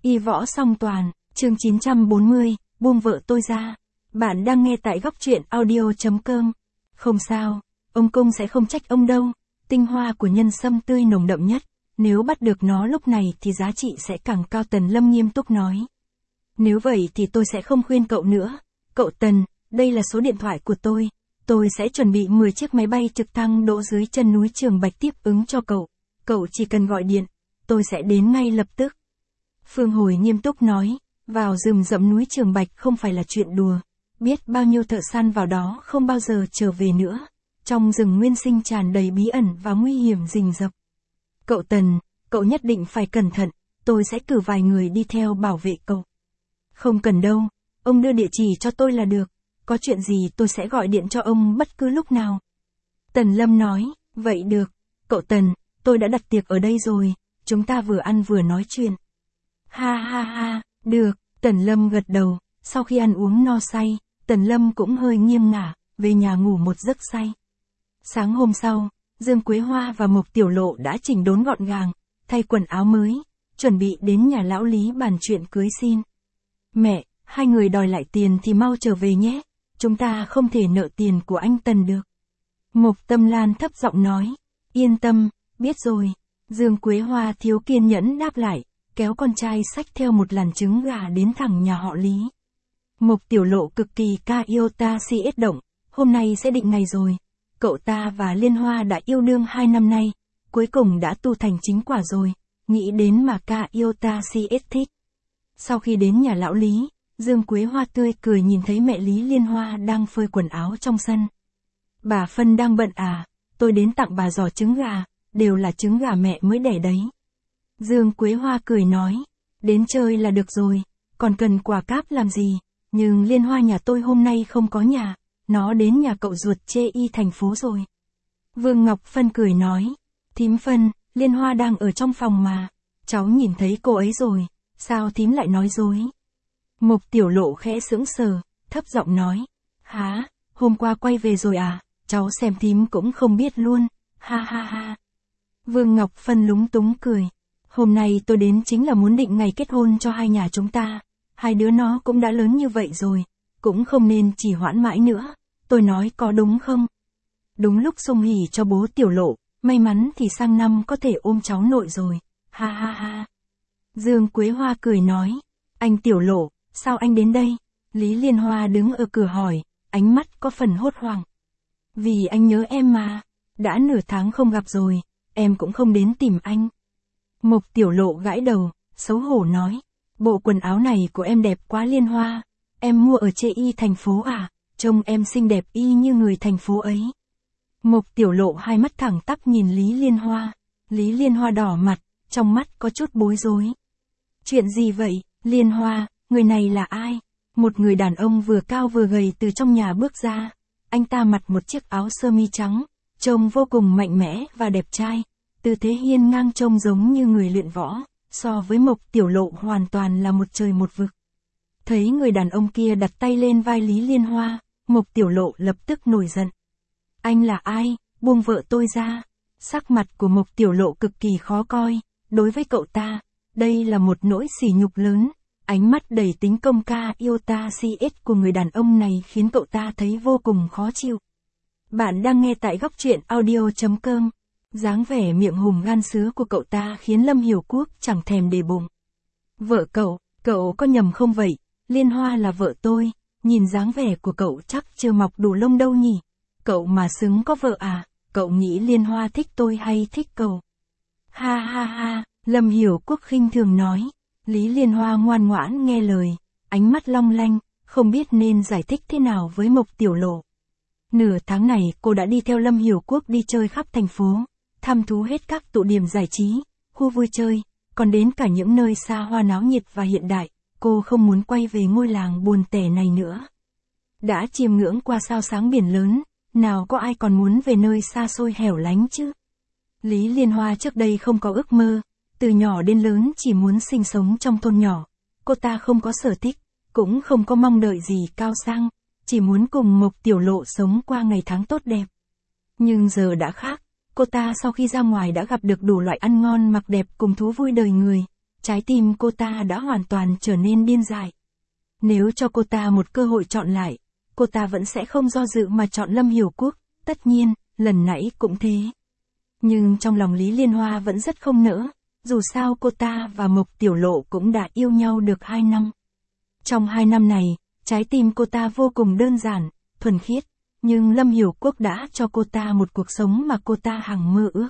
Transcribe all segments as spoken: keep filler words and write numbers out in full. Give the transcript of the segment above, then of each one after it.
Y võ song toàn, chương chín trăm bốn mươi, buông vợ tôi ra. Bạn đang nghe tại góc truyện audio chấm com. Không sao, ông Cung sẽ không trách ông đâu. Tinh hoa của nhân sâm tươi nồng đậm nhất. Nếu bắt được nó lúc này thì giá trị sẽ càng cao, Tần Lâm nghiêm túc nói. Nếu vậy thì tôi sẽ không khuyên cậu nữa. Cậu Tần, đây là số điện thoại của tôi. Tôi sẽ chuẩn bị mười chiếc máy bay trực thăng đỗ dưới chân núi Trường Bạch tiếp ứng cho cậu. Cậu chỉ cần gọi điện, tôi sẽ đến ngay lập tức. Phương Hồi nghiêm túc nói, vào rừng rậm núi Trường Bạch không phải là chuyện đùa. Biết bao nhiêu thợ săn vào đó không bao giờ trở về nữa. Trong rừng nguyên sinh tràn đầy bí ẩn và nguy hiểm rình rập. Cậu Tần, cậu nhất định phải cẩn thận, tôi sẽ cử vài người đi theo bảo vệ cậu. Không cần đâu, ông đưa địa chỉ cho tôi là được, có chuyện gì tôi sẽ gọi điện cho ông bất cứ lúc nào. Tần Lâm nói, vậy được, cậu Tần, tôi đã đặt tiệc ở đây rồi, chúng ta vừa ăn vừa nói chuyện. Ha ha ha, được, Tần Lâm gật đầu, sau khi ăn uống no say, Tần Lâm cũng hơi nghiêng ngả, về nhà ngủ một giấc say. Sáng hôm sau, Dương Quế Hoa và Mộc Tiểu Lộ đã chỉnh đốn gọn gàng, thay quần áo mới, chuẩn bị đến nhà lão Lý bàn chuyện cưới xin. Mẹ, hai người đòi lại tiền thì mau trở về nhé, chúng ta không thể nợ tiền của anh Tần được. Mộc Tâm Lan thấp giọng nói, yên tâm, biết rồi. Dương Quế Hoa thiếu kiên nhẫn đáp lại, kéo con trai xách theo một làn trứng gà đến thẳng nhà họ Lý. Mộc Tiểu Lộ cực kỳ ca yêu ta si ết động, hôm nay sẽ định ngày rồi. Cậu ta và Liên Hoa đã yêu đương hai năm nay, cuối cùng đã tu thành chính quả rồi, nghĩ đến mà ca yêu ta si ết thích. Sau khi đến nhà lão Lý, Dương Quế Hoa tươi cười nhìn thấy mẹ Lý Liên Hoa đang phơi quần áo trong sân. Bà Phân đang bận à, tôi đến tặng bà giò trứng gà, đều là trứng gà mẹ mới đẻ đấy. Dương Quế Hoa cười nói, đến chơi là được rồi, còn cần quà cáp làm gì, nhưng Liên Hoa nhà tôi hôm nay không có nhà, nó đến nhà cậu ruột chê y thành phố rồi. Vương Ngọc Phân cười nói, thím Phân, Liên Hoa đang ở trong phòng mà, cháu nhìn thấy cô ấy rồi, sao thím lại nói dối. Mộc Tiểu Lộ khẽ sững sờ, thấp giọng nói, hả, hôm qua quay về rồi à, cháu xem thím cũng không biết luôn, ha ha ha. Vương Ngọc Phân lúng túng cười, hôm nay tôi đến chính là muốn định ngày kết hôn cho hai nhà chúng ta, hai đứa nó cũng đã lớn như vậy rồi, cũng không nên trì hoãn mãi nữa, tôi nói có đúng không? Đúng lúc sum hỉ cho bố Tiểu Lộ, may mắn thì sang năm có thể ôm cháu nội rồi, ha ha ha. Dương Quế Hoa cười nói, anh Tiểu Lộ, sao anh đến đây? Lý Liên Hoa đứng ở cửa hỏi, ánh mắt có phần hốt hoảng. Vì anh nhớ em mà, đã nửa tháng không gặp rồi, em cũng không đến tìm anh. Mộc Tiểu Lộ gãi đầu, xấu hổ nói, bộ quần áo này của em đẹp quá Liên Hoa, em mua ở chê y thành phố à, trông em xinh đẹp y như người thành phố ấy. Mộc Tiểu Lộ hai mắt thẳng tắp nhìn Lý Liên Hoa, Lý Liên Hoa đỏ mặt, trong mắt có chút bối rối. Chuyện gì vậy, Liên Hoa, người này là ai? Một người đàn ông vừa cao vừa gầy từ trong nhà bước ra, anh ta mặc một chiếc áo sơ mi trắng, trông vô cùng mạnh mẽ và đẹp trai, tư thế hiên ngang trông giống như người luyện võ, so với Mộc Tiểu Lộ hoàn toàn là một trời một vực. Thấy người đàn ông kia đặt tay lên vai Lý Liên Hoa, Mộc Tiểu Lộ lập tức nổi giận. Anh là ai, buông vợ tôi ra. Sắc mặt của Mộc Tiểu Lộ cực kỳ khó coi, đối với cậu ta, đây là một nỗi sỉ nhục lớn, ánh mắt đầy tính công ca yêu ta si ết của người đàn ông này khiến cậu ta thấy vô cùng khó chịu. Bạn đang nghe tại góc truyện audio chấm com. Dáng vẻ miệng hùm gan sứa của cậu ta khiến Lâm Hiểu Quốc chẳng thèm để bụng. Vợ cậu, cậu có nhầm không vậy? Liên Hoa là vợ tôi, nhìn dáng vẻ của cậu chắc chưa mọc đủ lông đâu nhỉ? Cậu mà xứng có vợ à? Cậu nghĩ Liên Hoa thích tôi hay thích cậu? Ha ha ha, Lâm Hiểu Quốc khinh thường nói. Lý Liên Hoa ngoan ngoãn nghe lời, ánh mắt long lanh, không biết nên giải thích thế nào với Mộc Tiểu Lộ. Nửa tháng này cô đã đi theo Lâm Hiểu Quốc đi chơi khắp thành phố, thăm thú hết các tụ điểm giải trí, khu vui chơi, còn đến cả những nơi xa hoa náo nhiệt và hiện đại, cô không muốn quay về ngôi làng buồn tẻ này nữa. Đã chiêm ngưỡng qua sao sáng biển lớn, nào có ai còn muốn về nơi xa xôi hẻo lánh chứ? Lý Liên Hoa trước đây không có ước mơ, từ nhỏ đến lớn chỉ muốn sinh sống trong thôn nhỏ, cô ta không có sở thích, cũng không có mong đợi gì cao sang, chỉ muốn cùng Mộc Tiểu Lộ sống qua ngày tháng tốt đẹp. Nhưng giờ đã khác, cô ta sau khi ra ngoài đã gặp được đủ loại ăn ngon mặc đẹp cùng thú vui đời người, trái tim cô ta đã hoàn toàn trở nên điên dại. Nếu cho cô ta một cơ hội chọn lại, cô ta vẫn sẽ không do dự mà chọn Lâm Hiểu Quốc, tất nhiên, lần nãy cũng thế. Nhưng trong lòng Lý Liên Hoa vẫn rất không nỡ, dù sao cô ta và Mộc Tiểu Lộ cũng đã yêu nhau được hai năm. Trong hai năm này, trái tim cô ta vô cùng đơn giản, thuần khiết, nhưng Lâm Hiểu Quốc đã cho cô ta một cuộc sống mà cô ta hằng mơ ước.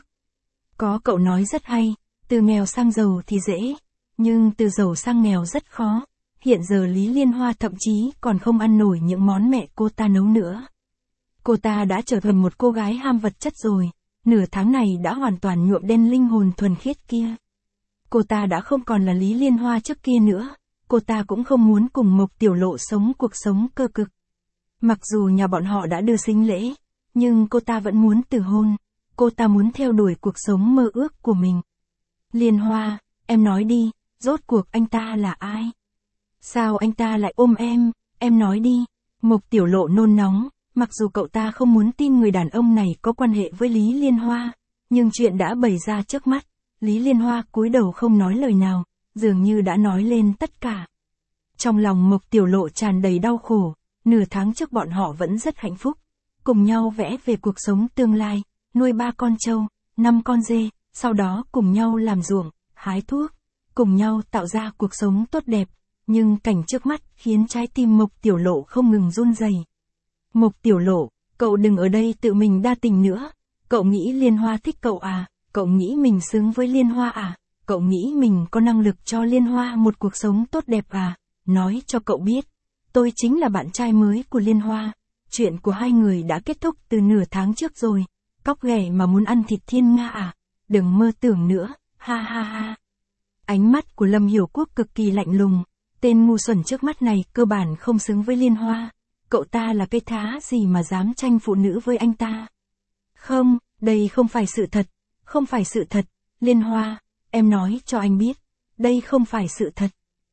Có cậu nói rất hay, từ nghèo sang giàu thì dễ, nhưng từ giàu sang nghèo rất khó. Hiện giờ Lý Liên Hoa thậm chí còn không ăn nổi những món mẹ cô ta nấu nữa. Cô ta đã trở thành một cô gái ham vật chất rồi, nửa tháng này đã hoàn toàn nhuộm đen linh hồn thuần khiết kia. Cô ta đã không còn là Lý Liên Hoa trước kia nữa, cô ta cũng không muốn cùng Mộc Tiểu Lộ sống cuộc sống cơ cực. Mặc dù nhà bọn họ đã đưa sính lễ, nhưng cô ta vẫn muốn từ hôn, cô ta muốn theo đuổi cuộc sống mơ ước của mình. Liên Hoa, em nói đi, rốt cuộc anh ta là ai? Sao anh ta lại ôm em, em nói đi. Mộc Tiểu Lộ nôn nóng, mặc dù cậu ta không muốn tin người đàn ông này có quan hệ với Lý Liên Hoa, nhưng chuyện đã bày ra trước mắt, Lý Liên Hoa cúi đầu không nói lời nào, dường như đã nói lên tất cả. Trong lòng Mộc Tiểu Lộ tràn đầy đau khổ, nửa tháng trước bọn họ vẫn rất hạnh phúc, cùng nhau vẽ về cuộc sống tương lai, nuôi ba con trâu, năm con dê, sau đó cùng nhau làm ruộng, hái thuốc, cùng nhau tạo ra cuộc sống tốt đẹp. Nhưng cảnh trước mắt khiến trái tim Mộc Tiểu Lộ không ngừng run rẩy. Mộc Tiểu Lộ, cậu đừng ở đây tự mình đa tình nữa. Cậu nghĩ Liên Hoa thích cậu à? Cậu nghĩ mình xứng với Liên Hoa à? Cậu nghĩ mình có năng lực cho Liên Hoa một cuộc sống tốt đẹp à? Nói cho cậu biết, tôi chính là bạn trai mới của Liên Hoa. Chuyện của hai người đã kết thúc từ nửa tháng trước rồi. Cóc ghẻ mà muốn ăn thịt thiên nga à? Đừng mơ tưởng nữa, ha ha ha. Ánh mắt của Lâm Hiểu Quốc cực kỳ lạnh lùng. Tên ngu xuẩn trước mắt này cơ bản không xứng với Liên Hoa. Cậu ta là cây thá gì mà dám tranh phụ nữ với anh ta? Không, đây không phải sự thật. Không phải sự thật. Liên Hoa, em nói cho anh biết. Đây không phải sự thật.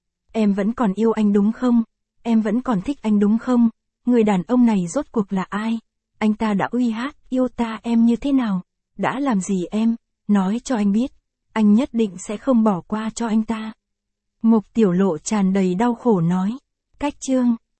Em vẫn còn yêu anh đúng không? Em vẫn còn thích anh đúng không? Người đàn ông này rốt cuộc là ai? Anh ta đã uy hát yêu ta em như thế nào? Đã làm gì em? Nói cho anh biết. Anh nhất định sẽ không bỏ qua cho anh ta. Mộc Tiểu Lộ tràn đầy đau khổ nói. Cách chương